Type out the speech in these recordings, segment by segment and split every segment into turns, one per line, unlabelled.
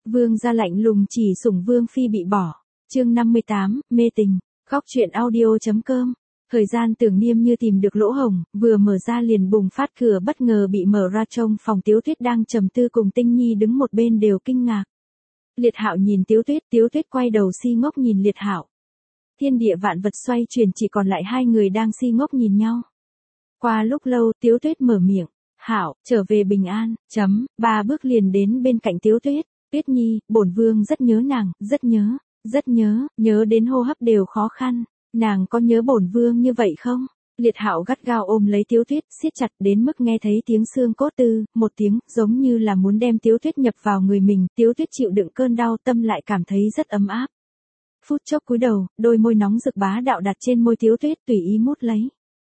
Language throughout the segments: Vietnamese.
Vương gia lạnh lùng chỉ sủng Vương phi bị bỏ. Chương 58, mê tình. Khóc chuyện audio.com. Thời gian tưởng niêm như tìm được lỗ hổng, vừa mở ra liền bùng phát, cửa bất ngờ bị mở ra, trong phòng Tiếu Tuyết đang trầm tư cùng Tinh Nhi đứng một bên đều kinh ngạc. Liệt Hạo nhìn Tiếu Tuyết quay đầu si ngốc nhìn Liệt Hạo. Thiên địa vạn vật xoay chuyển, chỉ còn lại hai người đang si ngốc nhìn nhau. Qua lúc lâu, Tiếu Tuyết mở miệng, "Hạo, trở về bình an." Ba bước liền đến bên cạnh Tiếu Tuyết. "Tuyết Nhi, bổn vương rất nhớ nàng, rất nhớ đến hô hấp đều khó khăn. Nàng có nhớ bổn vương như vậy không?" Liệt Hạo gắt gao ôm lấy Tiếu Tuyết, siết chặt đến mức nghe thấy tiếng xương cốt tư, một tiếng, giống như là muốn đem Tiếu Tuyết nhập vào người mình. Tiếu Tuyết chịu đựng cơn đau, tâm lại cảm thấy rất ấm áp. Phút chốc cúi đầu, đôi môi nóng rực bá đạo đặt trên môi Tiếu Tuyết, tùy ý mút lấy.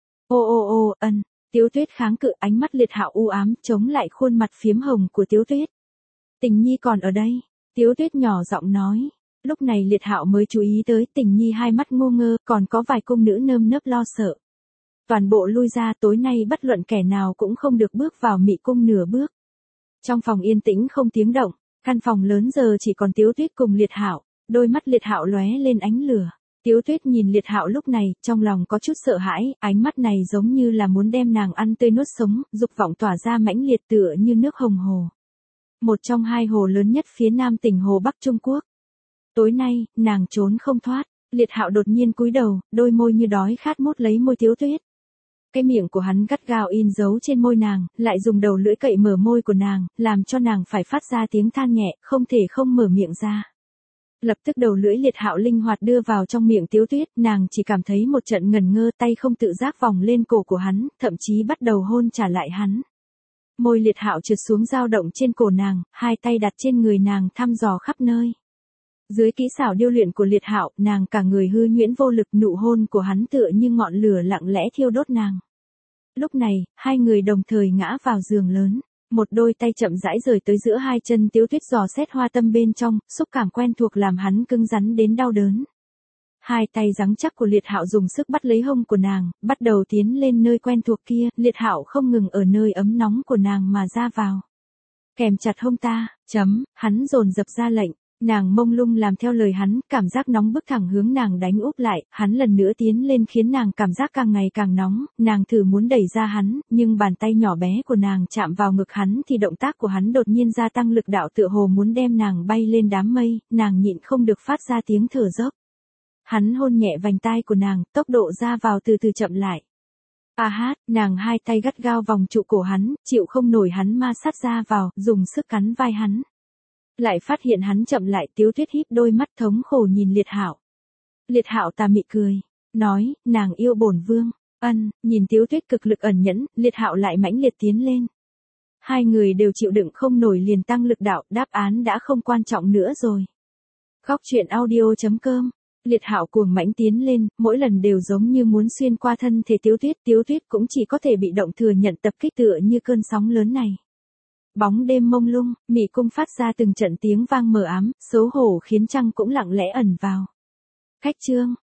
Ô, Tiếu Tuyết kháng cự, ánh mắt Liệt Hạo u ám, chống lại khuôn mặt phiếm hồng của Tiếu Tuyết. "Tình Nhi còn ở đây." Tiếu Tuyết nhỏ giọng nói. Lúc này Liệt Hạo mới chú ý tới Tình Nhi hai mắt ngu ngơ, còn có vài cung nữ nơm nớp lo sợ. Toàn bộ lui ra, tối nay bất luận kẻ nào cũng không được bước vào Mị cung nửa bước. Trong phòng yên tĩnh không tiếng động, căn phòng lớn giờ chỉ còn Tiếu Tuyết cùng Liệt Hạo. Đôi mắt Liệt Hạo lóe lên ánh lửa. Tiếu Tuyết nhìn Liệt Hạo lúc này, trong lòng có chút sợ hãi, ánh mắt này giống như là muốn đem nàng ăn tươi nuốt sống, dục vọng tỏa ra mãnh liệt tựa như nước hồng hồ. Một trong hai hồ lớn nhất phía nam tỉnh Hồ Bắc Trung Quốc. Tối nay, nàng trốn không thoát. Liệt Hạo đột nhiên cúi đầu, đôi môi như đói khát mút lấy môi Tiếu Tuyết. Cái miệng của hắn gắt gao in dấu trên môi nàng, lại dùng đầu lưỡi cậy mở môi của nàng, làm cho nàng phải phát ra tiếng than nhẹ, không thể không mở miệng ra. Lập tức đầu lưỡi Liệt Hạo linh hoạt đưa vào trong miệng Tiếu Tuyết, nàng chỉ cảm thấy một trận ngần ngơ, tay không tự giác vòng lên cổ của hắn, thậm chí bắt đầu hôn trả lại hắn. Môi Liệt Hạo trượt xuống dao động trên cổ nàng, hai tay đặt trên người nàng thăm dò khắp nơi. Dưới kỹ xảo điêu luyện của Liệt Hạo, nàng cả người hư nhuyễn vô lực, nụ hôn của hắn tựa như ngọn lửa lặng lẽ thiêu đốt nàng. Lúc này, hai người đồng thời ngã vào giường lớn. Một đôi tay chậm rãi rời tới giữa hai chân Tiếu Tuyết, dò xét hoa tâm bên trong, xúc cảm quen thuộc làm hắn cứng rắn đến đau đớn. Hai tay rắn chắc của Liệt Hạo dùng sức bắt lấy hông của nàng, bắt đầu tiến lên nơi quen thuộc kia. Liệt Hạo không ngừng ở nơi ấm nóng của nàng mà ra vào. "Kèm chặt hông ta." Hắn dồn dập ra lệnh. Nàng mông lung làm theo lời hắn, cảm giác nóng bức thẳng hướng nàng đánh úp lại, hắn lần nữa tiến lên khiến nàng cảm giác càng ngày càng nóng, nàng thử muốn đẩy ra hắn, nhưng bàn tay nhỏ bé của nàng chạm vào ngực hắn thì động tác của hắn đột nhiên gia tăng lực đạo, tựa hồ muốn đem nàng bay lên đám mây, nàng nhịn không được phát ra tiếng thở dốc. Hắn hôn nhẹ vành tai của nàng, tốc độ ra vào từ từ chậm lại. Nàng hai tay gắt gao vòng trụ cổ hắn, chịu không nổi hắn ma sát ra vào, dùng sức cắn vai hắn. Lại phát hiện hắn chậm lại. Tiếu Tuyết híp đôi mắt thống khổ nhìn Liệt Hạo. Liệt Hạo tà mị cười, nói, "Nàng yêu bổn vương." Nhìn Tiếu Tuyết cực lực ẩn nhẫn, Liệt Hạo lại mãnh liệt tiến lên. Hai người đều chịu đựng không nổi liền tăng lực đạo, đáp án đã không quan trọng nữa rồi. Khóc chuyện audio.com. Liệt Hạo cuồng mãnh tiến lên, mỗi lần đều giống như muốn xuyên qua thân thể Tiếu Tuyết cũng chỉ có thể bị động thừa nhận tập kích tựa như cơn sóng lớn này. Bóng đêm mông lung, Mị cung phát ra từng trận tiếng vang mờ ám, xấu hổ khiến trăng cũng lặng lẽ ẩn vào. Khách chương.